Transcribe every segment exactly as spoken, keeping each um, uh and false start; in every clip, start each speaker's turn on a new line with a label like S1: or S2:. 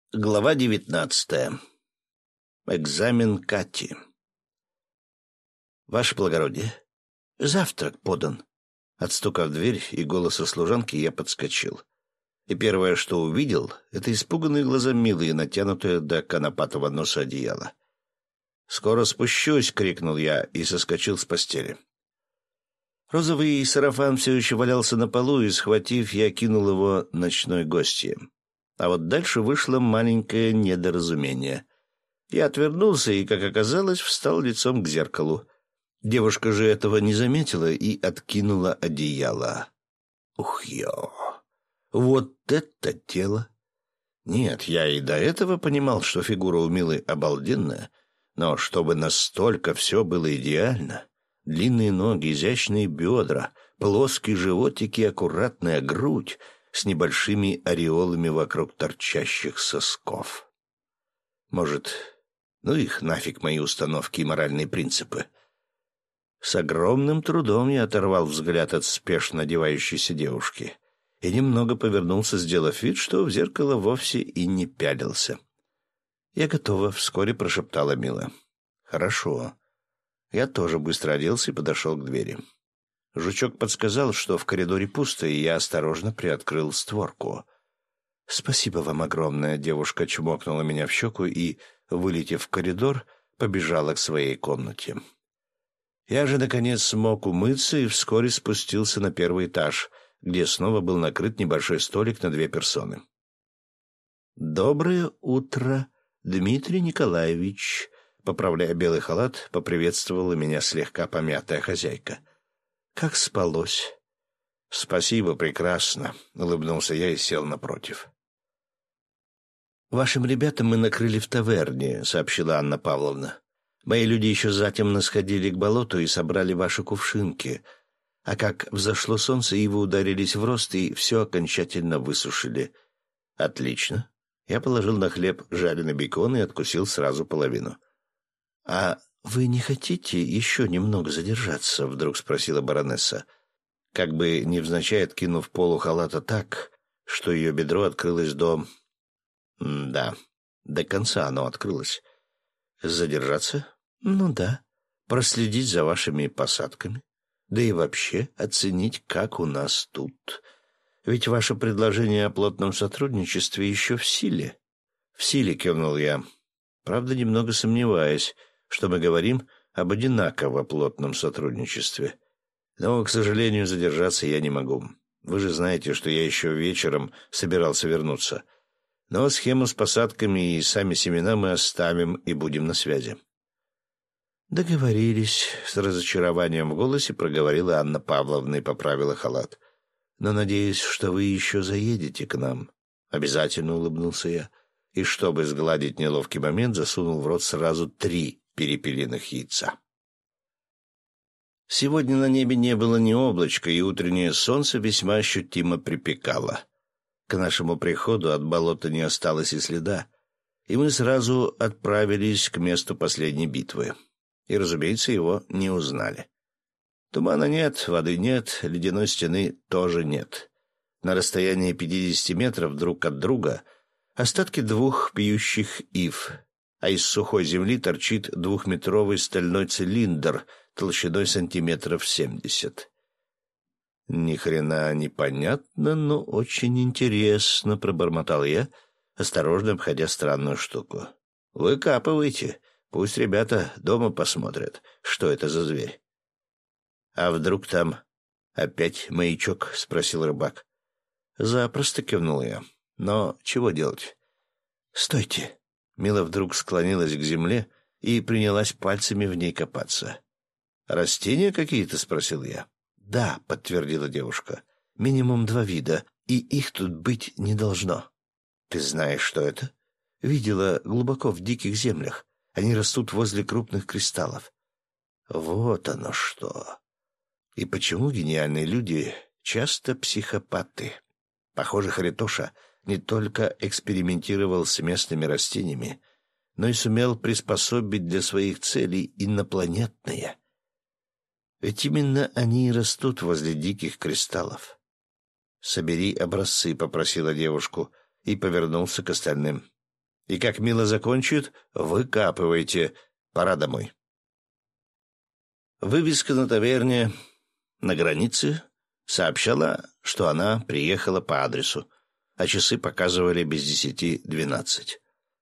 S1: Глава девятнадцатая. Экзамен Кати. Ваше благородие, завтрак подан. От стука в дверь и голоса служанки я подскочил. И первое, что увидел, это испуганные глаза Милы и натянутое до конопатого носа одеяло. «Скоро спущусь!» — крикнул я и соскочил с постели. Розовый сарафан все еще валялся на полу, и, схватив, я кинул его ночной гостье. А вот дальше вышло маленькое недоразумение. Я отвернулся и, как оказалось, встал лицом к зеркалу. Девушка же этого не заметила и откинула одеяло. Ух, ё! Вот это тело! Нет, я и до этого понимал, что фигура у Милы обалденная, но чтобы настолько все было идеально. Длинные ноги, изящные бедра, плоский животик и аккуратная грудь с небольшими ореолами вокруг торчащих сосков. Может, ну их нафиг мои установки и моральные принципы. С огромным трудом я оторвал взгляд от спешно одевающейся девушки и немного повернулся, сделав вид, что в зеркало вовсе и не пялился. «Я готова», — вскоре прошептала Мила. «Хорошо». Я тоже быстро оделся и подошел к двери. Жучок подсказал, что в коридоре пусто, и я осторожно приоткрыл створку. «Спасибо вам огромное», — девушка чмокнула меня в щеку и, вылетев в коридор, побежала к своей комнате. Я же, наконец, смог умыться и вскоре спустился на первый этаж, где снова был накрыт небольшой столик на две персоны. «Доброе утро, Дмитрий Николаевич», — поправляя белый халат, поприветствовала меня слегка помятая хозяйка. «Как спалось?» «Спасибо, прекрасно», — улыбнулся я и сел напротив. «Вашим ребятам мы накрыли в таверне», — сообщила Анна Павловна. «Мои люди еще затемно сходили к болоту и собрали ваши кувшинки, а как взошло солнце, ивы ударились в рост и все окончательно высушили». «Отлично». Я положил на хлеб жареный бекон и откусил сразу половину. «А вы не хотите еще немного задержаться?» — вдруг спросила баронесса, как бы невзначай откинув полу халата так, что ее бедро открылось до... М да, до конца оно открылось. «Задержаться? Ну да. Проследить за вашими посадками. Да и вообще оценить, как у нас тут. Ведь ваше предложение о плотном сотрудничестве еще в силе». «В силе», — кивнул я, правда, немного сомневаясь, что мы говорим об одинаково плотном сотрудничестве. Но, к сожалению, задержаться я не могу. Вы же знаете, что я еще вечером собирался вернуться. Но схему с посадками и сами семена мы оставим и будем на связи». «Договорились», — с разочарованием в голосе проговорила Анна Павловна и поправила халат. «Но надеюсь, что вы еще заедете к нам». «Обязательно», — улыбнулся я, и, чтобы сгладить неловкий момент, засунул в рот сразу три перепелиных яйца. Сегодня на небе не было ни облачка, и утреннее солнце весьма ощутимо припекало. К нашему приходу от болота не осталось и следа, и мы сразу отправились к месту последней битвы. И, разумеется, его не узнали. Тумана нет, воды нет, ледяной стены тоже нет. На расстоянии пятидесяти метров друг от друга остатки двух пьющих ив, а из сухой земли торчит двухметровый стальной цилиндр толщиной сантиметров семьдесят. «Ни хрена непонятно, но очень интересно», — пробормотал я, осторожно обходя странную штуку. «Выкапывайте, пусть ребята дома посмотрят, что это за зверь». «А вдруг там опять маячок?» — спросил рыбак. «Запросто», — кивнул я. «Но чего делать?» «Стойте!» Мила вдруг склонилась к земле и принялась пальцами в ней копаться. «Растения какие-то?» — спросил я. «Да», — подтвердила девушка. «Минимум два вида, и их тут быть не должно». «Ты знаешь, что это?» «Видела глубоко в диких землях. Они растут возле крупных кристаллов». «Вот оно что!» «И почему гениальные люди часто психопаты?» Похоже, Харитоша не только экспериментировал с местными растениями, но и сумел приспособить для своих целей инопланетные. Ведь именно они и растут возле диких кристаллов. «Собери образцы», — попросила девушку, и повернулся к остальным. И как Мила закончит, выкапывайте. Пора домой. Вывеска на таверне на границе сообщала, что она приехала по адресу, а часы показывали без десяти двенадцать.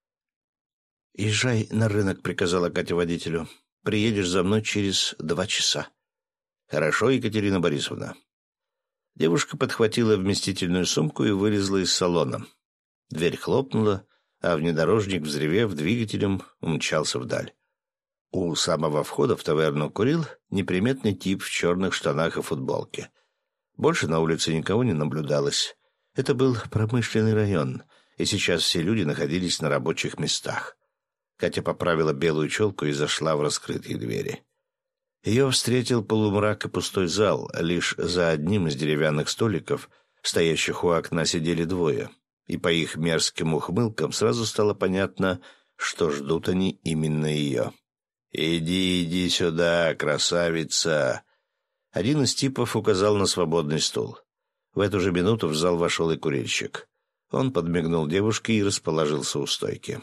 S1: «Езжай на рынок», — приказала Катя водителю. «Приедешь за мной через два часа». «Хорошо, Екатерина Борисовна». Девушка подхватила вместительную сумку и вылезла из салона. Дверь хлопнула, а внедорожник, взревев двигателем, умчался вдаль. У самого входа в таверну курил неприметный тип в черных штанах и футболке. Больше на улице никого не наблюдалось. Это был промышленный район, и сейчас все люди находились на рабочих местах. Катя поправила белую челку и зашла в раскрытые двери. Ее встретил полумрак и пустой зал. Лишь за одним из деревянных столиков, стоящих у окна, сидели двое. И по их мерзким ухмылкам сразу стало понятно, что ждут они именно ее. «Иди, иди сюда, красавица!» Один из типов указал на свободный стул. В эту же минуту в зал вошел и курильщик. Он подмигнул девушке и расположился у стойки.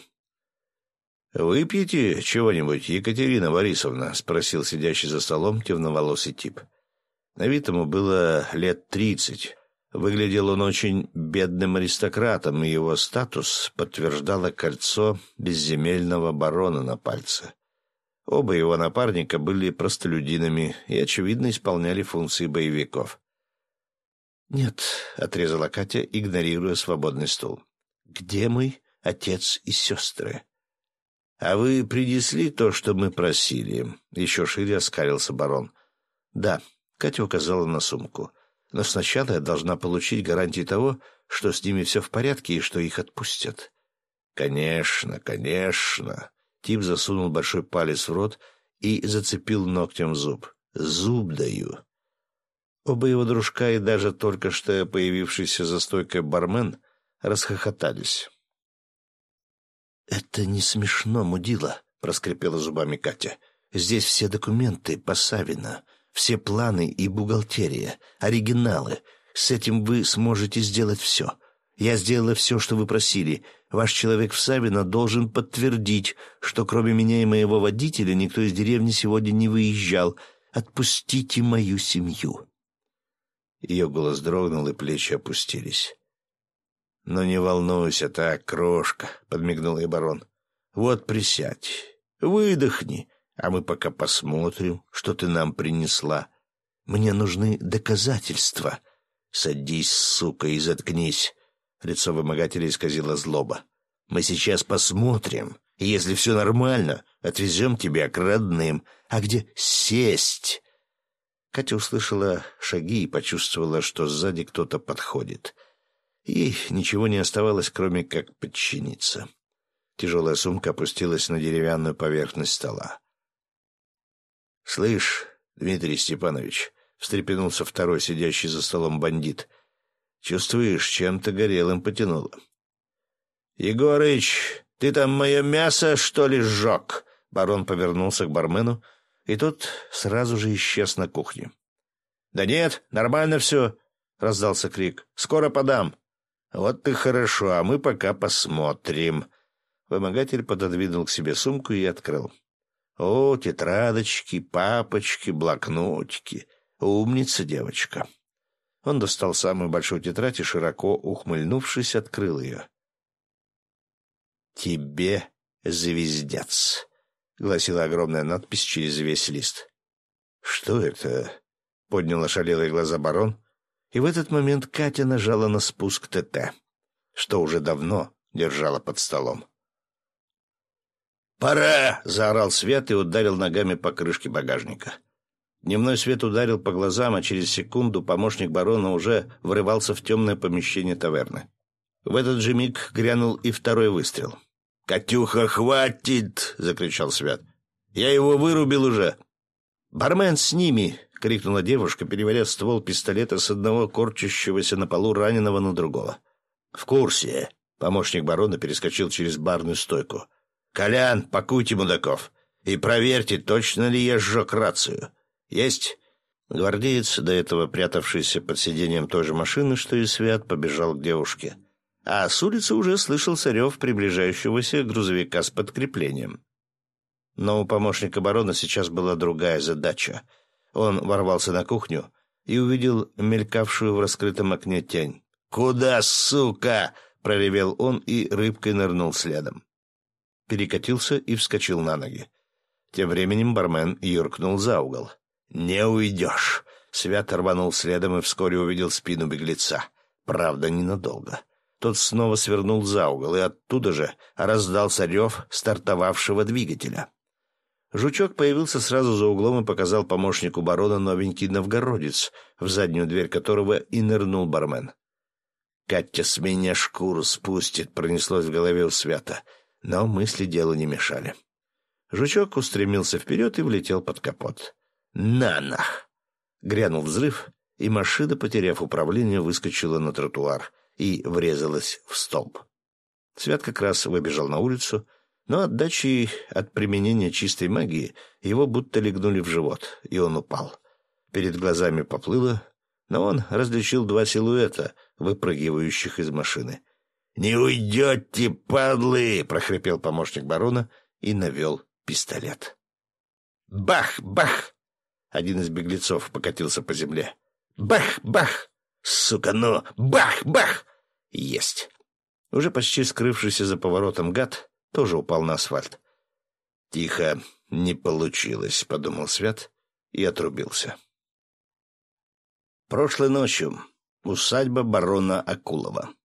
S1: «Выпьете чего-нибудь, Екатерина Борисовна?» — спросил сидящий за столом темноволосый тип. На вид ему было лет тридцать. Выглядел он очень бедным аристократом, и его статус подтверждало кольцо безземельного барона на пальце. Оба его напарника были простолюдинами и, очевидно, исполняли функции боевиков. «Нет», — отрезала Катя, игнорируя свободный стул. «Где мы, отец и сестры?» «А вы принесли то, что мы просили?» — еще шире оскалился барон. «Да», — Катя указала на сумку. «Но сначала я должна получить гарантии того, что с ними все в порядке и что их отпустят». «Конечно, конечно». Тип засунул большой палец в рот и зацепил ногтем зуб. «Зуб даю». Оба его дружка и даже только что появившийся за стойкой бармен расхохотались. «Это не смешно, мудила», — проскрипела зубами Катя. «Здесь все документы по Савино, все планы и бухгалтерия, оригиналы. С этим вы сможете сделать все. Я сделала все, что вы просили. Ваш человек в Савино должен подтвердить, что кроме меня и моего водителя никто из деревни сегодня не выезжал. Отпустите мою семью». Ее голос дрогнул, и плечи опустились. «Ну не волнуйся так, крошка», — подмигнул ей барон. «Вот присядь, выдохни, а мы пока посмотрим, что ты нам принесла. Мне нужны доказательства». «Садись, сука, и заткнись». Лицо вымогателя исказило злоба. «Мы сейчас посмотрим, и если все нормально, отвезем тебя к родным. А где сесть?» Катя услышала шаги и почувствовала, что сзади кто-то подходит. Ей ничего не оставалось, кроме как подчиниться. Тяжелая сумка опустилась на деревянную поверхность стола. «Слышь, Дмитрий Степанович», — встрепенулся второй, сидящий за столом бандит, — «чувствуешь, чем-то горелым потянуло». «Егорыч, ты там мое мясо, что ли, сжег?» Барон повернулся к бармену, и тот сразу же исчез на кухне. «Да нет, нормально все», — раздался крик. «Скоро подам». «Вот ты хорошо, а мы пока посмотрим». Вымогатель пододвинул к себе сумку и открыл. «О, тетрадочки, папочки, блокнотики. Умница, девочка». Он достал самую большую тетрадь и, широко ухмыльнувшись, открыл ее. «Тебе звездец», — гласила огромная надпись через весь лист. «Что это?» — поднял ошалелые глаза барон. И в этот момент Катя нажала на спуск ТТ, что уже давно держала под столом. «Пора!» — заорал Свет и ударил ногами по крышке багажника. Дневной свет ударил по глазам, а через секунду помощник барона уже врывался в темное помещение таверны. В этот же миг грянул и второй выстрел. «Катюха, хватит!» — закричал Свят. «Я его вырубил уже!» «Бармен, с ними!» — крикнула девушка, переводя ствол пистолета с одного корчащегося на полу раненого на другого. «В курсе!» — помощник барона перескочил через барную стойку. «Колян, пакуйте мудаков и проверьте, точно ли я сжег рацию. Есть!» Гвардеец, до этого прятавшийся под сиденьем той же машины, что и Свят, побежал к девушке. а с улицы уже слышался рев приближающегося грузовика с подкреплением. Но у помощника барона сейчас была другая задача. Он ворвался на кухню и увидел мелькавшую в раскрытом окне тень. «Куда, сука?» — проревел он и рыбкой нырнул следом. Перекатился и вскочил на ноги. Тем временем бармен юркнул за угол. «Не уйдешь!» Свят рванул следом и вскоре увидел спину беглеца. Правда, ненадолго. Тот снова свернул за угол, и оттуда же раздался рев стартовавшего двигателя. Жучок появился сразу за углом и показал помощнику барона новенький новгородец, в заднюю дверь которого и нырнул бармен. «Катя с меня шкуру спустит», — пронеслось в голове у Свята, но мысли делу не мешали. Жучок устремился вперед и влетел под капот. «На нах!» Грянул взрыв, и машина, потеряв управление, выскочила на тротуар и врезалась в столб. Свят как раз выбежал на улицу, но отдачей от применения чистой магии его будто легнули в живот, и он упал. Перед глазами поплыло, но он различил два силуэта, выпрыгивающих из машины. «Не уйдете, падлы!» — прохрипел помощник барона и навел пистолет. Бах! Бах! Один из беглецов покатился по земле. Бах! Бах! Сука, ну! Бах! Бах! Есть! Уже почти скрывшийся за поворотом гад тоже упал на асфальт. «Тихо, не получилось», — подумал Свят и отрубился. Прошлой ночью. Усадьба барона Акулова.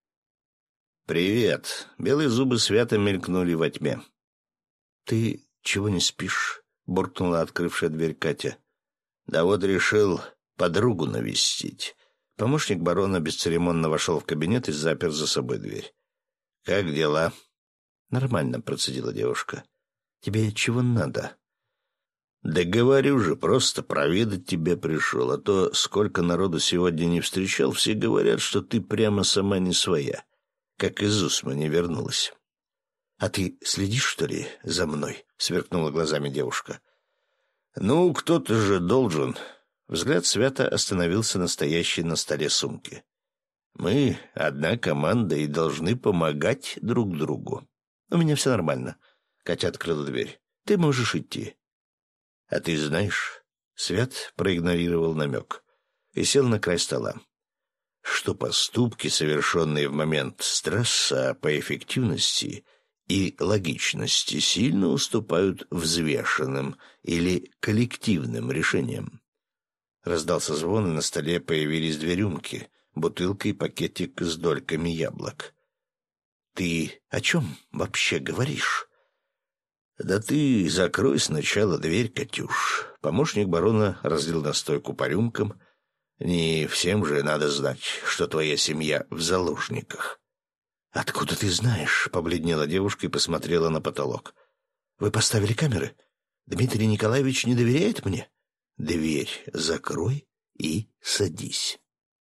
S1: «Привет!» — белые зубы Свята мелькнули во тьме. «Ты чего не спишь?» — буркнула открывшая дверь Катя. «Да вот решил подругу навестить». Помощник барона бесцеремонно вошел в кабинет и запер за собой дверь. «Как дела?» «Нормально», — процедила девушка. «Тебе чего надо?» «Да говорю же, просто проведать тебя пришел, а то сколько народу сегодня не встречал, все говорят, что ты прямо сама не своя, как из Усма не вернулась». «А ты следишь, что ли, за мной?» — сверкнула глазами девушка. «Ну, кто-то же должен». Взгляд Свята остановился на стоящей на столе сумке. «Мы одна команда и должны помогать друг другу». «У меня все нормально». Катя открыла дверь. «Ты можешь идти». «А ты знаешь...» Свят проигнорировал намек и сел на край стола. «Что поступки, совершенные в момент стресса, по эффективности и логичности сильно уступают взвешенным или коллективным решениям». Раздался звон, и на столе появились две рюмки, бутылка и пакетик с дольками яблок. «Ты о чем вообще говоришь?» «Да ты закрой сначала дверь, Катюш». Помощник барона разлил настойку по рюмкам. «Не всем же надо знать, что твоя семья в заложниках». «Откуда ты знаешь?» — побледнела девушка и посмотрела на потолок. «Вы поставили камеры? Дмитрий Николаевич не доверяет мне? Дверь закрой и садись».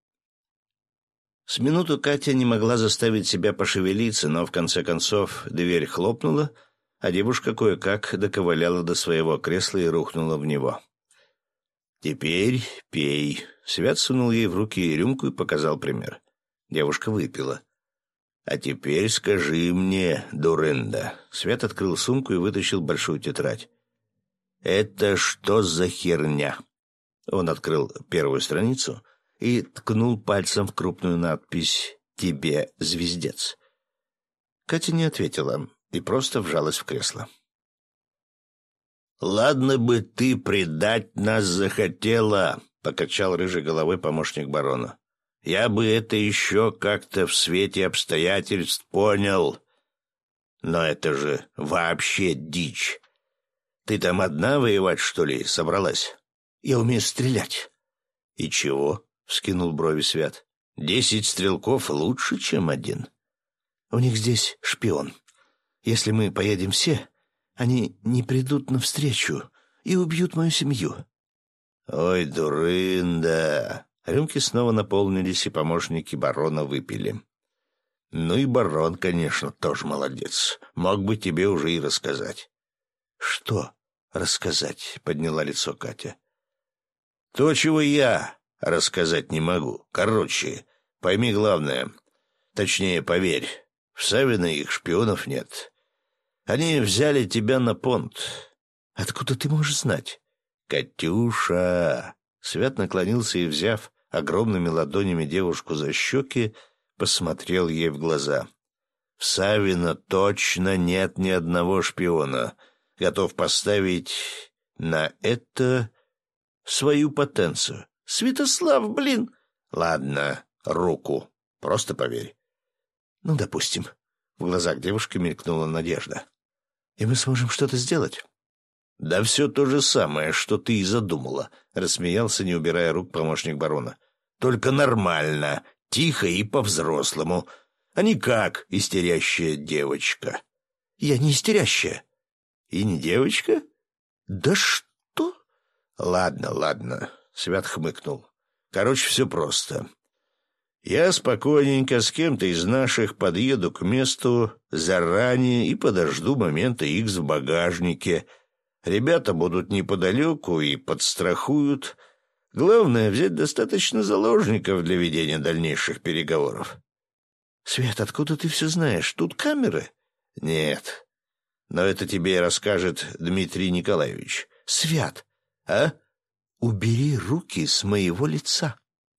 S1: С минуту Катя не могла заставить себя пошевелиться, но в конце концов дверь хлопнула, а девушка кое-как доковыляла до своего кресла и рухнула в него. «Теперь пей». Свят сунул ей в руки рюмку и показал пример. Девушка выпила. «А теперь скажи мне, дурында». Свят открыл сумку и вытащил большую тетрадь. «Это что за херня?» Он открыл первую страницу и ткнул пальцем в крупную надпись «Тебе, звездец». Катя не ответила и просто вжалась в кресло. «Ладно бы ты предать нас захотела», — покачал рыжей головой помощник барона. «Я бы это еще как-то в свете обстоятельств понял. Но это же вообще дичь. Ты там одна воевать, что ли, собралась? Я умею стрелять». «И чего?» — вскинул брови Свят. «Десять стрелков лучше, чем один». «У них здесь шпион. Если мы поедем все, они не придут навстречу и убьют мою семью». «Ой, дурында!» Рюмки снова наполнились, и помощники барона выпили. «Ну и барон, конечно, тоже молодец. Мог бы тебе уже и рассказать». «Что рассказать?» — подняла лицо Катя. «То, чего я рассказать не могу. Короче, пойми главное. Точнее, поверь, в Савино их шпионов нет. Они взяли тебя на понт. Откуда ты можешь знать? Катюша! Свят наклонился и, взяв огромными ладонями девушку за щеки, посмотрел ей в глаза. В Савино точно нет ни одного шпиона. Готов поставить на это свою потенцию. Святослав, блин! Ладно, руку. Просто поверь. Ну, допустим. В глазах девушки мелькнула надежда. И мы сможем что-то сделать? Да все то же самое, что ты и задумала, рассмеялся, не убирая рук, помощник барона. Только нормально, тихо и по-взрослому, а не как истерящая девочка. Я не истерящая. И не девочка? Да что? Ладно, ладно, Свят хмыкнул. Короче, все просто. Я спокойненько с кем-то из наших подъеду к месту заранее и подожду момента икс в багажнике. Ребята будут неподалеку и подстрахуют. Главное — взять достаточно заложников для ведения дальнейших переговоров. — Свет, откуда ты все знаешь? Тут камеры? — Нет. Но это тебе расскажет Дмитрий Николаевич. — Свят, а? Убери руки с моего лица.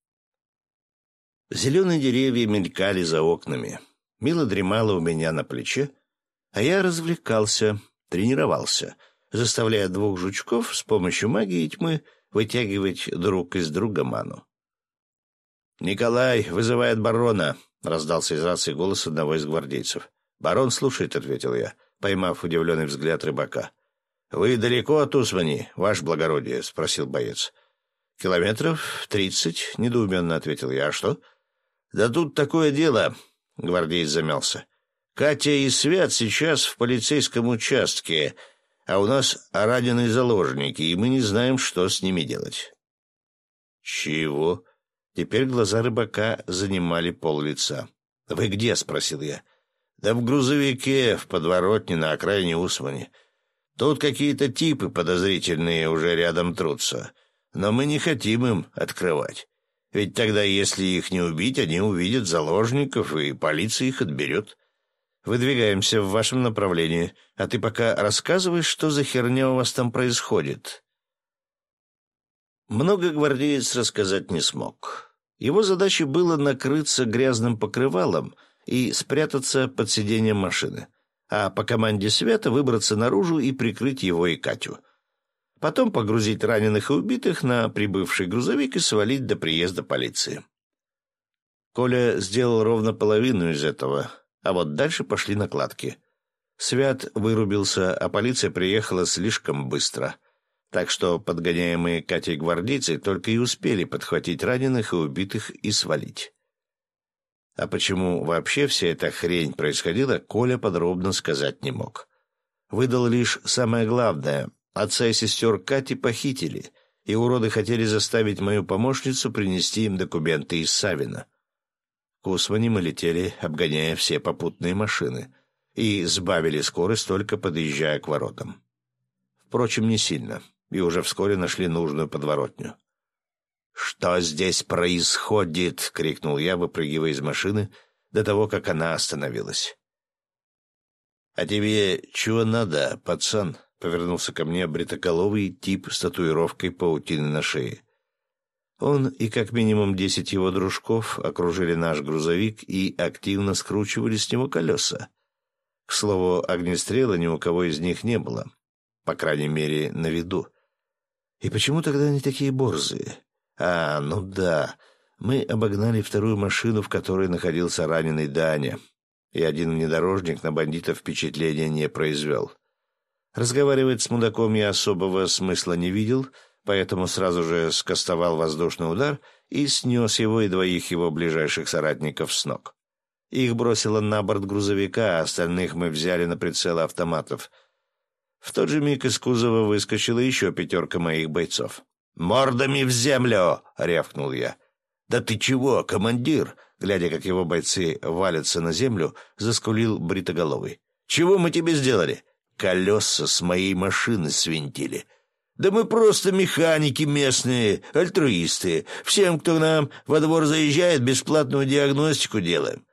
S1: Зеленые деревья мелькали за окнами. Мила дремала у меня на плече, а я развлекался, тренировался, заставляя двух жучков с помощью магии и тьмы вытягивать друг из друга ману. «Николай вызывает барона», — раздался из рации голос одного из гвардейцев. «Барон слушает», — ответил я, поймав удивленный взгляд рыбака. «Вы далеко от Усмани, ваше благородие?» — спросил боец. «Километров тридцать», — недоуменно ответил я. «А что?» «Да тут такое дело», — гвардеец замялся. «Катя и Свят сейчас в полицейском участке, а у нас раненые заложники, и мы не знаем, что с ними делать». «Чего?» Теперь глаза рыбака занимали пол-лица. «Вы где?» — спросил я. «Да в грузовике, в подворотне на окраине Усмани. Тут какие-то типы подозрительные уже рядом трутся, но мы не хотим им открывать. Ведь тогда, если их не убить, они увидят заложников, и полиция их отберет. Выдвигаемся в вашем направлении, а ты пока рассказывай, что за херня у вас там происходит». Много гвардеец рассказать не смог. Его задачей было накрыться грязным покрывалом и спрятаться под сиденьем машины, а по команде Свята выбраться наружу и прикрыть его и Катю. Потом погрузить раненых и убитых на прибывший грузовик и свалить до приезда полиции. Коля сделал ровно половину из этого, а вот дальше пошли накладки. Свят вырубился, а полиция приехала слишком быстро, так что подгоняемые Катей гвардейцы только и успели подхватить раненых и убитых и свалить. А почему вообще вся эта хрень происходила, Коля подробно сказать не мог. Выдал лишь самое главное. Отца и сестер Кати похитили, и уроды хотели заставить мою помощницу принести им документы из Савино. К Усмани мы летели, обгоняя все попутные машины, и сбавили скорость, только подъезжая к воротам. Впрочем, не сильно, и уже вскоре нашли нужную подворотню. «Что здесь происходит?» — крикнул я, выпрыгивая из машины до того, как она остановилась. «А тебе чего надо, пацан?» — повернулся ко мне бритоголовый тип с татуировкой паутины на шее. Он и как минимум десять его дружков окружили наш грузовик и активно скручивали с него колеса. К слову, огнестрела ни у кого из них не было, по крайней мере, на виду. И почему тогда они такие борзые? А, ну да, мы обогнали вторую машину, в которой находился раненый Даня, и один внедорожник на бандитов впечатления не произвел. Разговаривать с мудаком я особого смысла не видел, поэтому сразу же скостовал воздушный удар и снес его и двоих его ближайших соратников с ног. Их бросило на борт грузовика, а остальных мы взяли на прицелы автоматов. В тот же миг из кузова выскочила еще пятерка моих бойцов. «Мордами в землю!» — рявкнул я. «Да ты чего, командир?» — глядя, как его бойцы валятся на землю, заскулил бритоголовый. «Чего мы тебе сделали?» «Колеса с моей машины свинтили». «Да мы просто механики местные, альтруисты. Всем, кто к нам во двор заезжает, бесплатную диагностику делаем».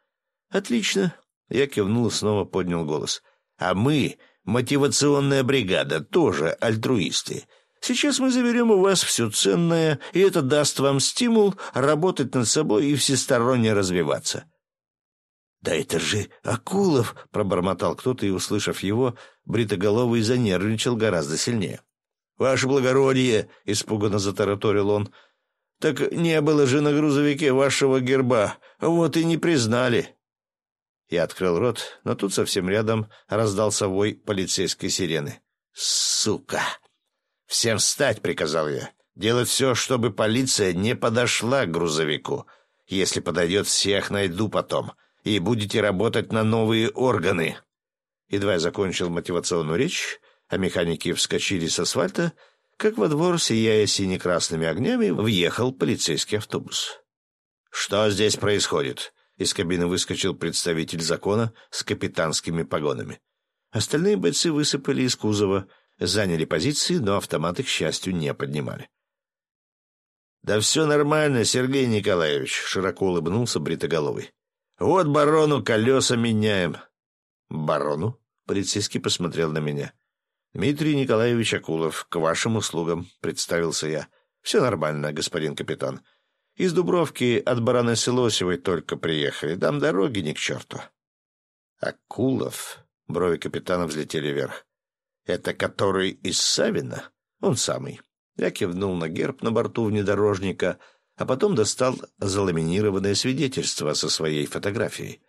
S1: Отлично. Я кивнул и снова поднял голос. А мы, мотивационная бригада, тоже альтруисты. Сейчас мы заберем у вас все ценное, и это даст вам стимул работать над собой и всесторонне развиваться. «Да это же Акулов!» — пробормотал кто-то, и, услышав его, бритоголовый занервничал гораздо сильнее. «Ваше благородие!» — испуганно затараторил он. «Так не было же на грузовике вашего герба, вот и не признали». Я открыл рот, но тут совсем рядом раздался вой полицейской сирены. «Сука! Всем встать!» — приказал я. «Делать все, чтобы полиция не подошла к грузовику. Если подойдет, всех найду потом. И будете работать на новые органы». Едва я закончил мотивационную речь, а механики вскочили с асфальта, как во двор, сияя сине-красными огнями, въехал полицейский автобус. «Что здесь происходит?» Из кабины выскочил представитель закона с капитанскими погонами. Остальные бойцы высыпали из кузова, заняли позиции, но автоматы, к счастью, не поднимали. «Да все нормально, Сергей Николаевич», — широко улыбнулся бритоголовый. «Вот барону колеса меняем». «Барону?» — полицейский посмотрел на меня. «Дмитрий Николаевич Акулов, к вашим услугам», — представился я. «Все нормально, господин капитан. Из Дубровки от баронессы Лосевой только приехали. Там дороги ни к черту». «Акулов?» — брови капитана взлетели вверх. «Это который из Савина?» «Он самый». Я кивнул на герб на борту внедорожника, а потом достал заламинированное свидетельство со своей фотографией.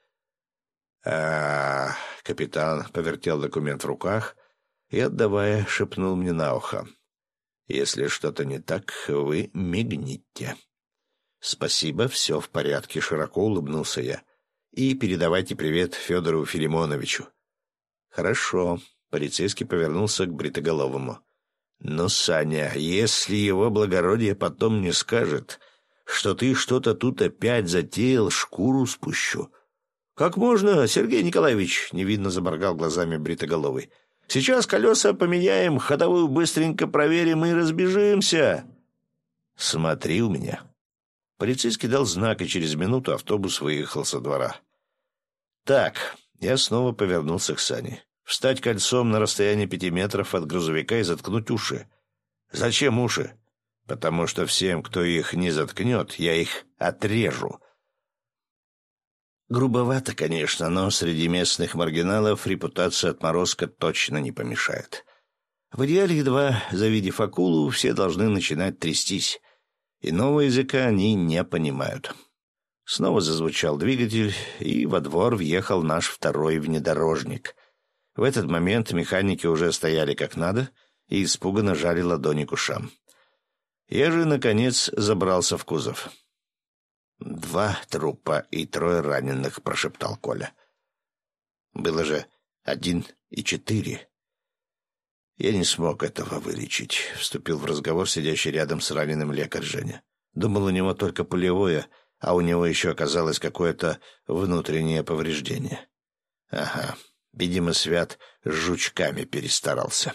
S1: а капитан повертел документ в руках и, отдавая, шепнул мне на ухо. «Если что-то не так, вы мигните». «Спасибо, все в порядке», — широко улыбнулся я. «И передавайте привет Федору Филимоновичу». «Хорошо», — полицейский повернулся к бритоголовому. «Но, Саня, если его благородие потом не скажет, что ты что-то тут опять затеял, шкуру спущу». «Как можно, Сергей Николаевич?» — невинно заморгал глазами бритоголовый. «Сейчас колеса поменяем, ходовую быстренько проверим и разбежимся». «Смотри у меня». Полицейский дал знак, и через минуту автобус выехал со двора. «Так», — я снова повернулся к Сане. «Встать кольцом на расстоянии пяти метров от грузовика и заткнуть уши». «Зачем уши?» «Потому что всем, кто их не заткнет, я их отрежу». Грубовато, конечно, но среди местных маргиналов репутация отморозка точно не помешает. В идеале, едва завидев акулу, все должны начинать трястись. Иного языка они не понимают. Снова зазвучал двигатель, и во двор въехал наш второй внедорожник. В этот момент механики уже стояли как надо и испуганно жали ладони к ушам. Я же, наконец, забрался в кузов. «Два трупа и трое раненых», — прошептал Коля. «Было же один и четыре». «Я не смог этого вылечить», — вступил в разговор сидящий рядом с раненым лекарь Женя. «Думал, у него только пулевое, а у него еще оказалось какое-то внутреннее повреждение». «Ага, видимо, Свят с жучками перестарался».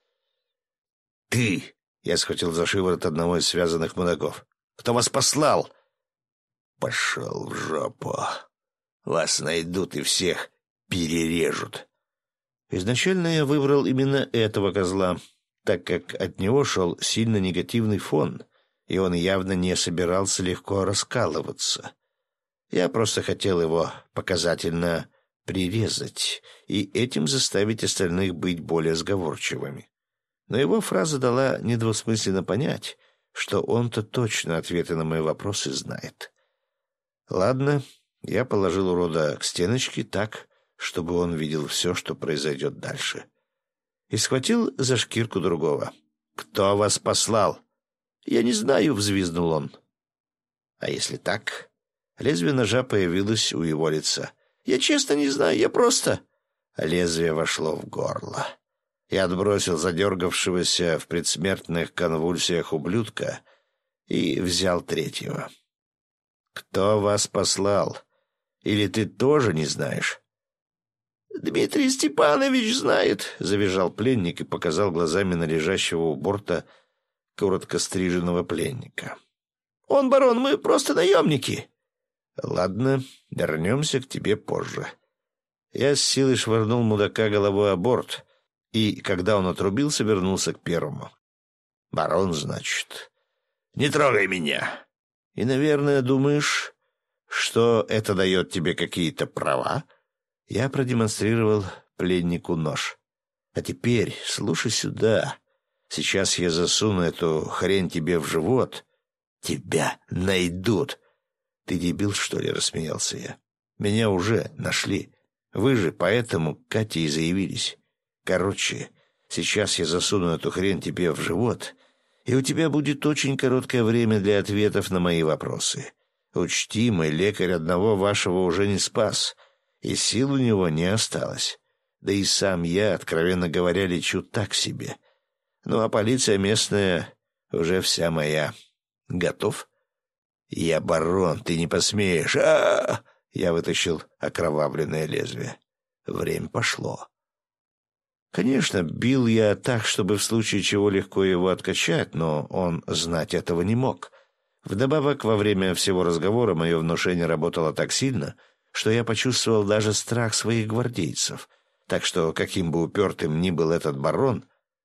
S1: «Ты!» — я схватил за шиворот одного из связанных мудаков. «Кто вас послал?» «Пошел в жопу. Вас найдут и всех перережут». Изначально я выбрал именно этого козла, так как от него шел сильно негативный фон, и он явно не собирался легко раскалываться. Я просто хотел его показательно прирезать и этим заставить остальных быть более сговорчивыми. Но его фраза дала недвусмысленно понять, что он-то точно ответы на мои вопросы знает. Ладно, я положил урода к стеночке так, чтобы он видел все, что произойдет дальше. И схватил за шкирку другого. «Кто вас послал?» «Я не знаю», — взвизгнул он. «А если так?» Лезвие ножа появилось у его лица. «Я честно не знаю, я просто...» Лезвие вошло в горло. Я отбросил задергавшегося в предсмертных конвульсиях ублюдка и взял третьего. «Кто вас послал? Или ты тоже не знаешь?» «Дмитрий Степанович знает», — завизжал пленник и показал глазами на лежащего у борта коротко стриженного пленника. «Он, барон, мы просто наемники». Ладно, вернемся к тебе позже. Я с силой швырнул мудака головой о борт, и, когда он отрубился, вернулся к первому. Барон, значит. Не трогай меня. И, наверное, думаешь, что это дает тебе какие-то права? Я продемонстрировал пленнику нож. А теперь слушай сюда. Сейчас я засуну эту хрень тебе в живот. Тебя найдут. Ты дебил, что ли, рассмеялся я. Меня уже нашли. Вы же поэтому к Кате и заявились. Короче, сейчас я засуну эту хрень тебе в живот, и у тебя будет очень короткое время для ответов на мои вопросы. Учти, мой лекарь одного вашего уже не спас, и сил у него не осталось. Да и сам я, откровенно говоря, лечу так себе. Ну, а полиция местная уже вся моя. Готов? Я барон, ты не посмеешь. А-а-а! Я вытащил окровавленное лезвие. Время пошло. Конечно, бил я так, чтобы в случае чего легко его откачать, но он знать этого не мог. Вдобавок, во время всего разговора мое внушение работало так сильно, что я почувствовал даже страх своих гвардейцев. Так что, каким бы упертым ни был этот барон...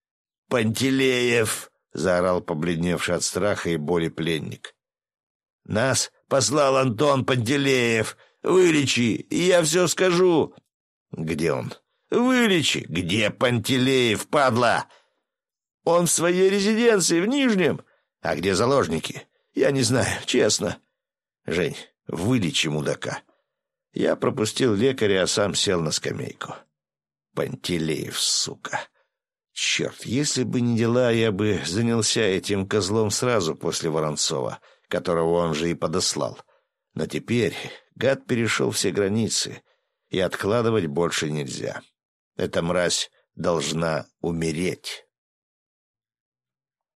S1: «Пантелеев!» — заорал побледневший от страха и боли пленник. «Нас послал Антон Пантелеев! Вылечи, и я все скажу!» «Где он?» «Вылечи! Где Пантелеев, падла?» «Он в своей резиденции, в Нижнем!» «А где заложники?» «Я не знаю, честно». «Жень, вылечи мудака». Я пропустил лекаря, а сам сел на скамейку. Пантелеев, сука. Черт, если бы не дела, я бы занялся этим козлом сразу после Воронцова, которого он же и подослал. Но теперь гад перешел все границы, и откладывать больше нельзя. Эта мразь должна умереть.